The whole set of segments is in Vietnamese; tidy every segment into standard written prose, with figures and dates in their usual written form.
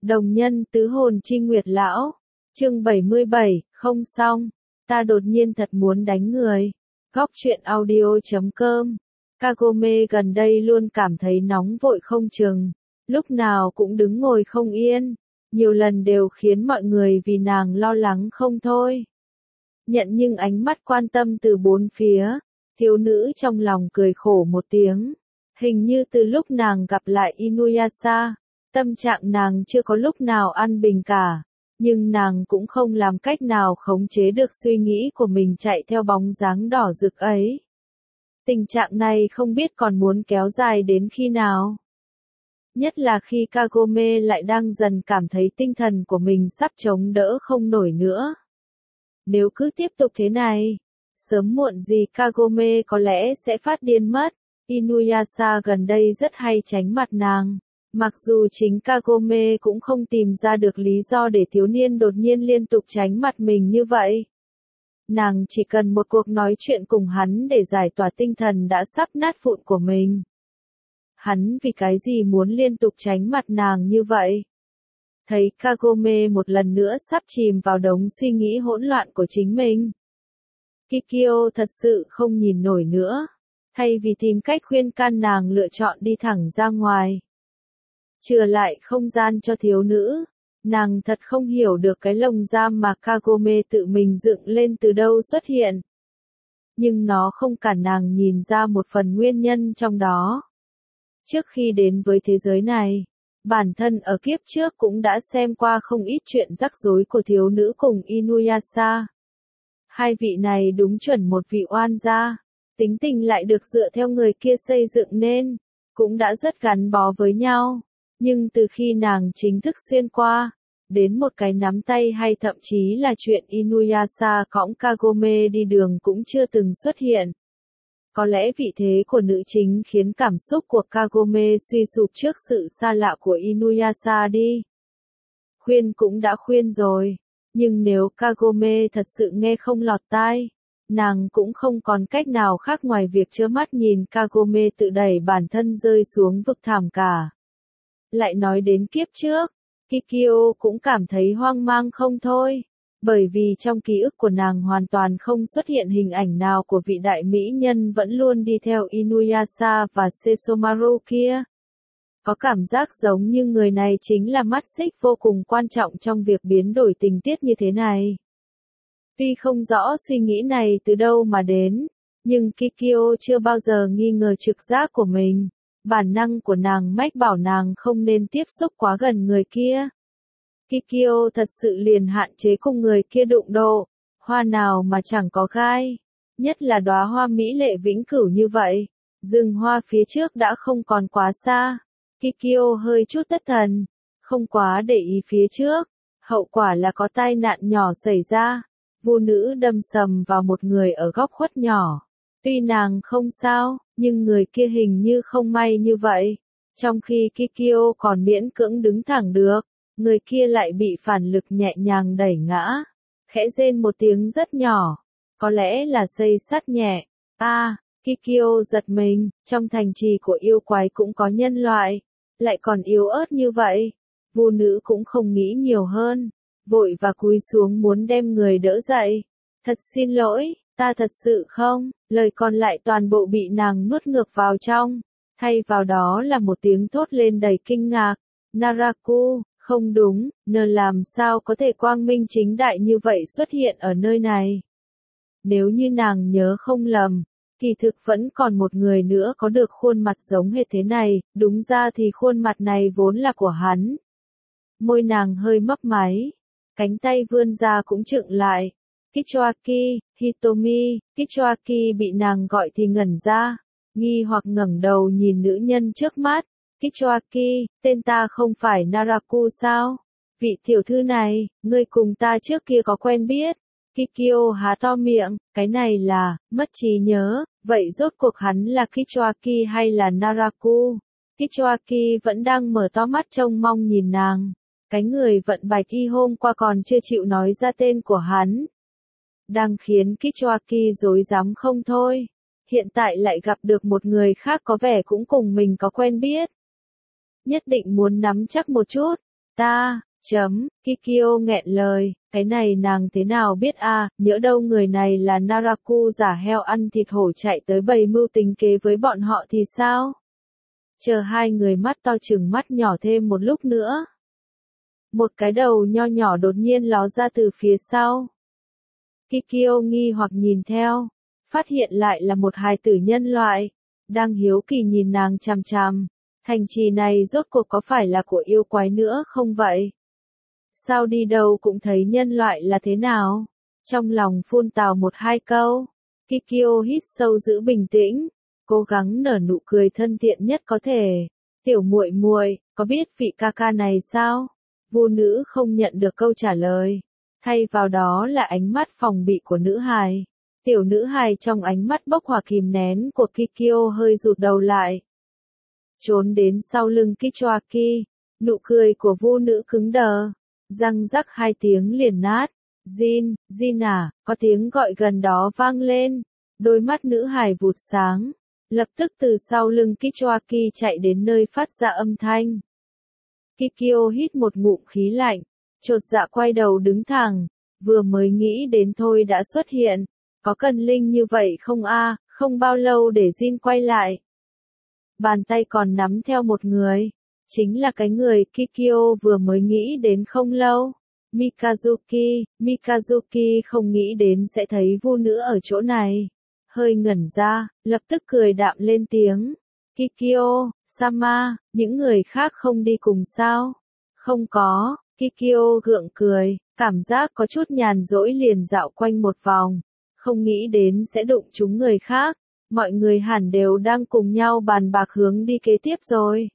Đồng nhân tứ hồn chi nguyệt lão. Chương 77, không xong. Ta đột nhiên thật muốn đánh người. Góc truyện audio.com. Kagome gần đây luôn cảm thấy nóng vội không chừng. Lúc nào cũng đứng ngồi không yên. Nhiều lần đều khiến mọi người vì nàng lo lắng không thôi. Nhận những ánh mắt quan tâm từ bốn phía. Thiếu nữ trong lòng cười khổ một tiếng. Hình như từ lúc nàng gặp lại Inuyasha, tâm trạng nàng chưa có lúc nào an bình cả, nhưng nàng cũng không làm cách nào khống chế được suy nghĩ của mình chạy theo bóng dáng đỏ rực ấy. Tình trạng này không biết còn muốn kéo dài đến khi nào. Nhất là khi Kagome lại đang dần cảm thấy tinh thần của mình sắp chống đỡ không nổi nữa. Nếu cứ tiếp tục thế này, sớm muộn gì Kagome có lẽ sẽ phát điên mất. Inuyasha gần đây rất hay tránh mặt nàng. Mặc dù chính Kagome cũng không tìm ra được lý do để thiếu niên đột nhiên liên tục tránh mặt mình như vậy. Nàng chỉ cần một cuộc nói chuyện cùng hắn để giải tỏa tinh thần đã sắp nát vụn của mình. Hắn vì cái gì muốn liên tục tránh mặt nàng như vậy? Thấy Kagome một lần nữa sắp chìm vào đống suy nghĩ hỗn loạn của chính mình. Kikyo thật sự không nhìn nổi nữa. Thay vì tìm cách khuyên can nàng lựa chọn đi thẳng ra ngoài. Chừa lại không gian cho thiếu nữ. Nàng thật không hiểu được cái lồng giam mà Kagome tự mình dựng lên từ đâu xuất hiện. Nhưng nó không cản nàng nhìn ra một phần nguyên nhân trong đó. Trước khi đến với thế giới này, bản thân ở kiếp trước cũng đã xem qua không ít chuyện rắc rối của thiếu nữ cùng Inuyasha. Hai vị này đúng chuẩn một vị oan gia. Tính tình lại được dựa theo người kia xây dựng nên, cũng đã rất gắn bó với nhau. Nhưng từ khi nàng chính thức xuyên qua, đến một cái nắm tay hay thậm chí là chuyện Inuyasha cõng Kagome đi đường cũng chưa từng xuất hiện. Có lẽ vị thế của nữ chính khiến cảm xúc của Kagome suy sụp trước sự xa lạ của Inuyasha đi. Khuyên cũng đã khuyên rồi, nhưng nếu Kagome thật sự nghe không lọt tai, nàng cũng không còn cách nào khác ngoài việc trơ mắt nhìn Kagome tự đẩy bản thân rơi xuống vực thẳm cả. Lại nói đến kiếp trước, Kikyo cũng cảm thấy hoang mang không thôi, bởi vì trong ký ức của nàng hoàn toàn không xuất hiện hình ảnh nào của vị đại mỹ nhân vẫn luôn đi theo Inuyasha và Sesomaru kia. Có cảm giác giống như người này chính là mắt xích vô cùng quan trọng trong việc biến đổi tình tiết như thế này. Tuy không rõ suy nghĩ này từ đâu mà đến, nhưng Kikyo chưa bao giờ nghi ngờ trực giác của mình. Bản năng của nàng mách bảo nàng không nên tiếp xúc quá gần người kia. Kikyo thật sự liền hạn chế cùng người kia đụng độ, hoa nào mà chẳng có gai. Nhất là đóa hoa mỹ lệ vĩnh cửu như vậy, rừng hoa phía trước đã không còn quá xa. Kikyo hơi chút thất thần, không quá để ý phía trước, hậu quả là có tai nạn nhỏ xảy ra. Vô nữ đâm sầm vào một người ở góc khuất nhỏ. Tuy nàng không sao, nhưng người kia hình như không may như vậy. Trong khi Kikyo còn miễn cưỡng đứng thẳng được, người kia lại bị phản lực nhẹ nhàng đẩy ngã. Khẽ rên một tiếng rất nhỏ. Có lẽ là xây sắt nhẹ. Kikyo giật mình, trong thành trì của yêu quái cũng có nhân loại. Lại còn yếu ớt như vậy. Vô nữ cũng không nghĩ nhiều hơn. Vội và cúi xuống muốn đem người đỡ dậy. Thật xin lỗi, ta thật sự không, lời còn lại toàn bộ bị nàng nuốt ngược vào trong. Thay vào đó là một tiếng thốt lên đầy kinh ngạc. Naraku, không đúng, làm sao có thể quang minh chính đại như vậy xuất hiện ở nơi này. Nếu như nàng nhớ không lầm, kỳ thực vẫn còn một người nữa có được khuôn mặt giống hệt thế này, đúng ra thì khuôn mặt này vốn là của hắn. Môi nàng hơi mấp máy. Cánh tay vươn ra cũng chựng lại. Kichoaki, Hitomi, Kichoaki bị nàng gọi thì ngẩn ra. Nghi hoặc ngẩng đầu nhìn nữ nhân trước mắt. Kichoaki, tên ta không phải Naraku sao? Vị tiểu thư này, ngươi cùng ta trước kia có quen biết. Kikyo há to miệng, cái này là, mất trí nhớ, vậy rốt cuộc hắn là Kichoaki hay là Naraku? Kichoaki vẫn đang mở to mắt trông mong nhìn nàng. Cái người vận bạch y hôm qua còn chưa chịu nói ra tên của hắn. Đang khiến Kichoaki rối rắm không thôi. Hiện tại lại gặp được một người khác có vẻ cũng cùng mình có quen biết. Nhất định muốn nắm chắc một chút. Kikyo nghẹn lời, cái này nàng thế nào biết à, nhỡ đâu người này là Naraku giả heo ăn thịt hổ chạy tới bày mưu tính kế với bọn họ thì sao? Chờ hai người mắt to chừng mắt nhỏ thêm một lúc nữa. Một cái đầu nho nhỏ đột nhiên ló ra từ phía sau. Kikyo nghi hoặc nhìn theo, phát hiện lại là một hài tử nhân loại, đang hiếu kỳ nhìn nàng chằm chằm. Thành trì này rốt cuộc có phải là của yêu quái nữa không vậy? Sao đi đâu cũng thấy nhân loại là thế nào? Trong lòng phun tào một hai câu, Kikyo hít sâu giữ bình tĩnh, cố gắng nở nụ cười thân thiện nhất có thể. Tiểu muội muội, có biết vị ca ca này sao? Vu nữ không nhận được câu trả lời, thay vào đó là ánh mắt phòng bị của nữ hài. Tiểu nữ hài trong ánh mắt bốc hỏa kìm nén của Kikyo hơi rụt đầu lại. Trốn đến sau lưng Kichoaki, nụ cười của vu nữ cứng đờ, răng rắc hai tiếng liền nát. Jin à, có tiếng gọi gần đó vang lên, đôi mắt nữ hài vụt sáng, lập tức từ sau lưng Kichoaki chạy đến nơi phát ra âm thanh. Kikyo hít một ngụm khí lạnh, chột dạ quay đầu đứng thẳng, vừa mới nghĩ đến thôi đã xuất hiện, có cần linh như vậy không a? Không bao lâu để Jin quay lại. Bàn tay còn nắm theo một người, chính là cái người Kikyo vừa mới nghĩ đến không lâu. Mikazuki không nghĩ đến sẽ thấy vu nữ ở chỗ này. Hơi ngẩn ra, lập tức cười đạm lên tiếng. Kikyo, Sama, những người khác không đi cùng sao? Không có, Kikyo gượng cười, cảm giác có chút nhàn rỗi liền dạo quanh một vòng. Không nghĩ đến sẽ đụng chúng người khác, mọi người hẳn đều đang cùng nhau bàn bạc hướng đi kế tiếp rồi.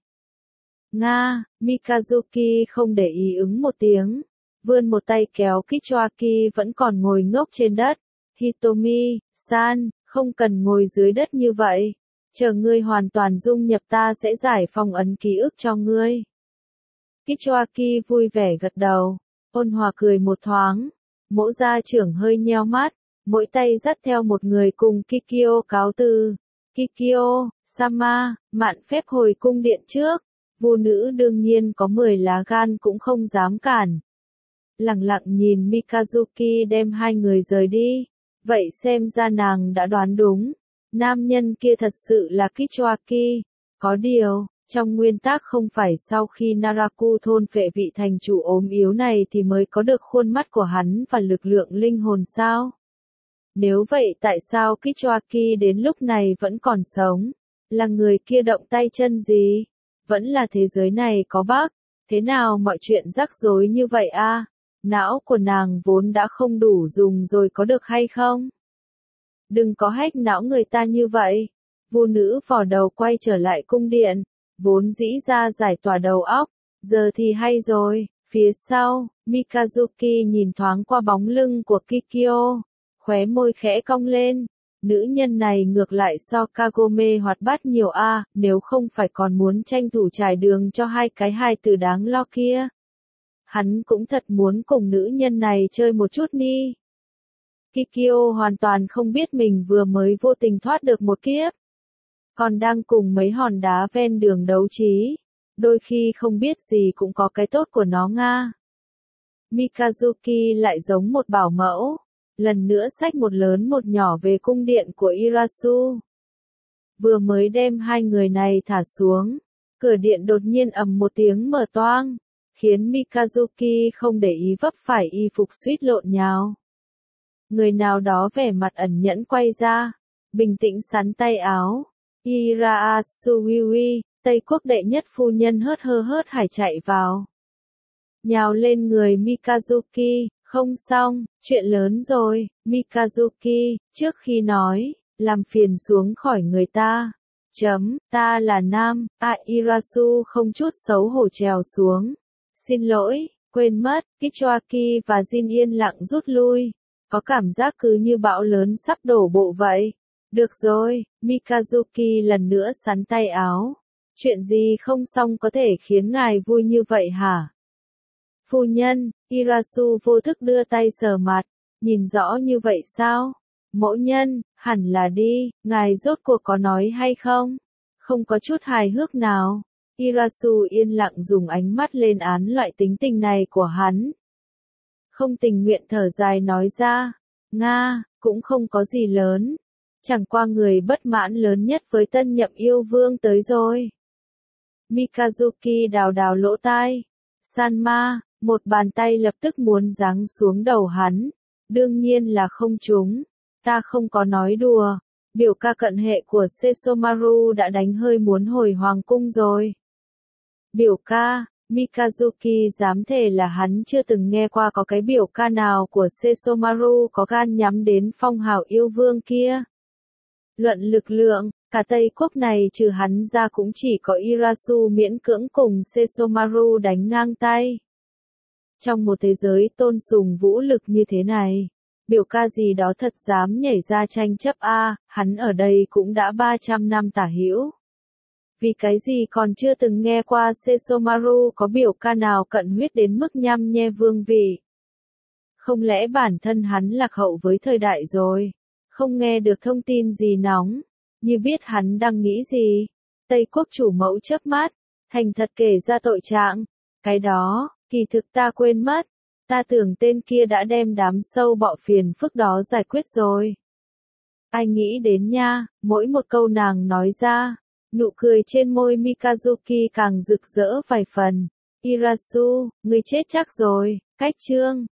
Nga, Mikazuki không để ý ứng một tiếng, vươn một tay kéo Kichoaki vẫn còn ngồi ngốc trên đất. Hitomi-san, không cần ngồi dưới đất như vậy, chờ ngươi hoàn toàn dung nhập ta sẽ giải phong ấn ký ức cho ngươi. Kichoaki vui vẻ gật đầu, ôn hòa cười một thoáng, mỗ gia trưởng hơi nheo mắt, mỗi tay dắt theo một người cùng Kikyo cáo từ. Kikyo, Sama, mạn phép hồi cung điện trước, vu nữ đương nhiên có 10 lá gan cũng không dám cản. Lặng lặng nhìn Mikazuki đem hai người rời đi, vậy xem ra nàng đã đoán đúng, nam nhân kia thật sự là Kichoaki, có điều, trong nguyên tắc không phải sau khi Naraku thôn phệ vị thành chủ ốm yếu này thì mới có được khuôn mắt của hắn và lực lượng linh hồn sao? Nếu vậy tại sao Kichoaki đến lúc này vẫn còn sống? Là người kia động tay chân gì? Vẫn là thế giới này có bug? Thế nào mọi chuyện rắc rối như vậy a? Não của nàng vốn đã không đủ dùng rồi có được hay không? Đừng có hack não người ta như vậy. Vu nữ vò đầu quay trở lại cung điện, vốn dĩ ra giải tỏa đầu óc, giờ thì hay rồi. Phía sau, Mikazuki nhìn thoáng qua bóng lưng của Kikyo, khóe môi khẽ cong lên. Nữ nhân này ngược lại so Kagome hoạt bát nhiều a, nếu không phải còn muốn tranh thủ trải đường cho hai cái hài tử đáng lo kia. Hắn cũng thật muốn cùng nữ nhân này chơi một chút đi. Kikyo hoàn toàn không biết mình vừa mới vô tình thoát được một kiếp. Còn đang cùng mấy hòn đá ven đường đấu trí. Đôi khi không biết gì cũng có cái tốt của nó nga. Mikazuki lại giống một bảo mẫu. Lần nữa xách một lớn một nhỏ về cung điện của Irasu. Vừa mới đem hai người này thả xuống. Cửa điện đột nhiên ầm một tiếng mở toang. Khiến Mikazuki không để ý vấp phải y phục suýt lộn nhào. Người nào đó vẻ mặt ẩn nhẫn quay ra, bình tĩnh sắn tay áo. Iraasuiwi, Tây quốc đệ nhất phu nhân hớt hải chạy vào. Nhào lên người Mikazuki, không xong, chuyện lớn rồi, Mikazuki, trước khi nói, làm phiền xuống khỏi người ta. Ta là nam, Irasu không chút xấu hổ trèo xuống. Xin lỗi, quên mất, Kichoaki và Jin yên lặng rút lui. Có cảm giác cứ như bão lớn sắp đổ bộ vậy. Được rồi, Mikazuki lần nữa sắn tay áo. Chuyện gì không xong có thể khiến ngài vui như vậy hả? Phu nhân, Irasu vô thức đưa tay sờ mặt. Nhìn rõ như vậy sao? Mẫu nhân, hẳn là đi, ngài rốt cuộc có nói hay không? Không có chút hài hước nào. Irasu yên lặng dùng ánh mắt lên án loại tính tình này của hắn. Không tình nguyện thở dài nói ra, Nga, cũng không có gì lớn. Chẳng qua người bất mãn lớn nhất với tân nhậm yêu vương tới rồi. Mikazuki đào đào lỗ tai. Sanma, một bàn tay lập tức muốn giáng xuống đầu hắn. Đương nhiên là không trúng. Ta không có nói đùa. Biểu ca cận hệ của Sesomaru đã đánh hơi muốn hồi hoàng cung rồi. Biểu ca, Mikazuki dám thề là hắn chưa từng nghe qua có cái biểu ca nào của Sesomaru có gan nhắm đến phong hào yêu vương kia. Luận lực lượng, cả Tây Quốc này trừ hắn ra cũng chỉ có Irasu miễn cưỡng cùng Sesomaru đánh ngang tay. Trong một thế giới tôn sùng vũ lực như thế này, biểu ca gì đó thật dám nhảy ra tranh chấp hắn ở đây cũng đã 300 năm tả hữu. Vì cái gì còn chưa từng nghe qua Sesomaru có biểu ca nào cận huyết đến mức nhăm nhe vương vị. Không lẽ bản thân hắn lạc hậu với thời đại rồi, không nghe được thông tin gì nóng, như biết hắn đang nghĩ gì. Tây Quốc chủ mẫu chớp mắt, thành thật kể ra tội trạng. Cái đó, kỳ thực ta quên mất, ta tưởng tên kia đã đem đám sâu bọ phiền phức đó giải quyết rồi. Ai nghĩ đến nha, mỗi một câu nàng nói ra, nụ cười trên môi Mikazuki càng rực rỡ vài phần. Irasu, ngươi chết chắc rồi, cách chương.